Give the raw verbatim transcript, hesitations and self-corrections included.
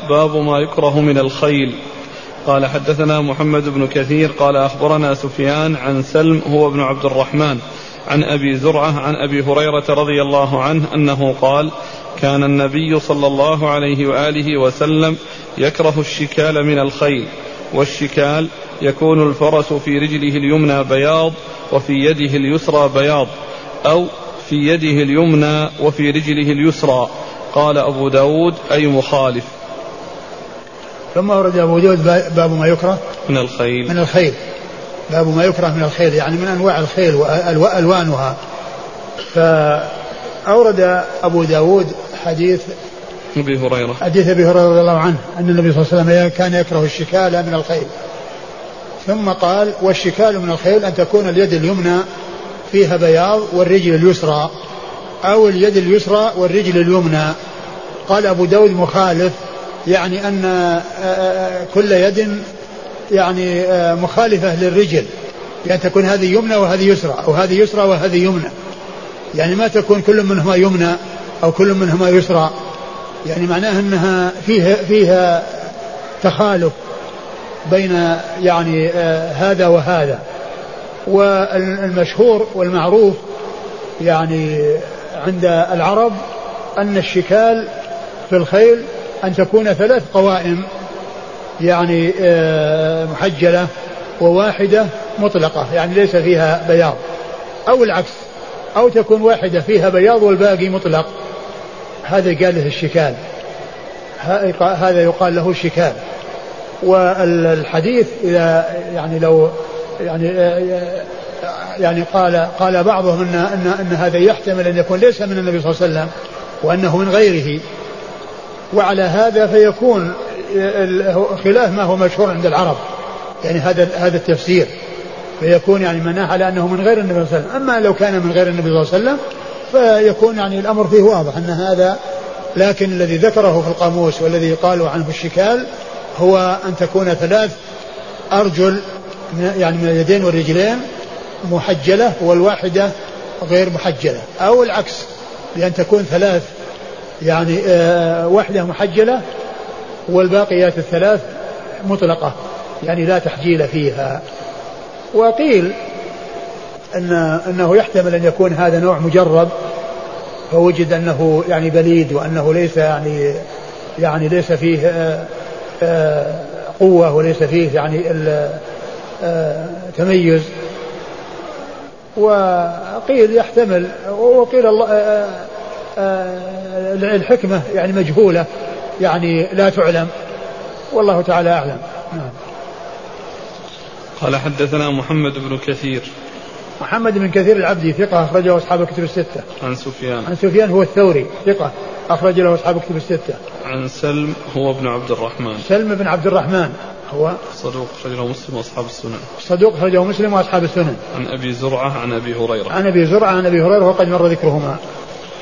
باب ما يكره من الخيل. قال حدثنا محمد بن كثير قال أخبرنا سفيان عن سلم هو ابن عبد الرحمن عن أبي زرعة عن أبي هريرة رضي الله عنه أنه قال كان النبي صلى الله عليه وآله وسلم يكره الشكال من الخيل، والشكال يكون الفرس في رجله اليمنى بياض وفي يده اليسرى بياض، أو في يده اليمنى وفي رجله اليسرى. قال أبو داود أي مخالف. ثم ورد أبو داود باب ما يكره من الخيل من الخيل باب ما يكره من الخيل، يعني من أنواع الخيل وألوانها. فأورد أبو داود حديث أبي هريرة حديث أبي هريرة رضي الله عنه أن النبي صلى الله عليه وسلم كان يكره الشكال من الخيل، ثم قال والشكال من الخيل أن تكون اليد اليمنى فيها بياض والرجل اليسرى، أو اليد اليسرى والرجل اليمنى. قال أبو داود مخالف، يعني أن كل يد يعني مخالفة للرجل، يعني تكون هذه يمنى وهذه يسرى، أو هذه يسرى وهذه يمنى، يعني ما تكون كل منهما يمنى أو كل منهما يسرى، يعني معناها أنها فيها, فيها تخالف بين يعني هذا وهذا. والمشهور والمعروف يعني عند العرب أن الشكال في الخيل أن تكون ثلاث قوائم يعني محجلة وواحدة مطلقة، يعني ليس فيها بياض، أو العكس، أو تكون واحدة فيها بياض والباقي مطلق، هذا قال له الشكال، هذا يقال له الشكال. والحديث إذا يعني لو يعني يعني قال قال بعضهم ان ان ان هذا يحتمل ان يكون ليس من النبي صلى الله عليه وسلم وانه من غيره، وعلى هذا فيكون خلاف ما هو مشهور عند العرب، يعني هذا هذا التفسير، فيكون يعني معناه على انه من غير النبي صلى الله عليه وسلم. اما لو كان من غير النبي صلى الله عليه وسلم فيكون يعني الامر فيه واضح ان هذا، لكن الذي ذكره في القاموس والذي قالوا عنه الشكال هو ان تكون ثلاث ارجل يعني من اليدين والرجلين محجلة والواحدة غير محجلة، أو العكس، بأن تكون ثلاث يعني آه واحدة محجلة والباقيات الثلاث مطلقة، يعني لا تحجيل فيها. وقيل أن أنه يحتمل أن يكون هذا نوع مجرب، فوجد أنه يعني بليد وأنه ليس يعني يعني ليس فيه آه آه قوة وليس فيه يعني آه تميز. وقيل يحتمل، وقيل الله آآ آآ الحكمة يعني مجهولة، يعني لا تعلم، والله تعالى أعلم. نعم. قال حدثنا محمد بن كثير. محمد بن كثير العبدي ثقة أخرجه أصحاب الكتب الستة. عن سفيان. عن سفيان هو الثوري ثقة أخرج له أصحاب الكتب الستة. عن سلم هو ابن عبد الرحمن. سلم بن عبد الرحمن هو صدوق أخرجه مسلم وأصحاب السنن. صدوق أخرجه مسلم وأصحاب السنن. عن أبي زرعة عن أبي هريرة. عن أبي زرعة عن أبي هريرة وقد مر ذكرهما.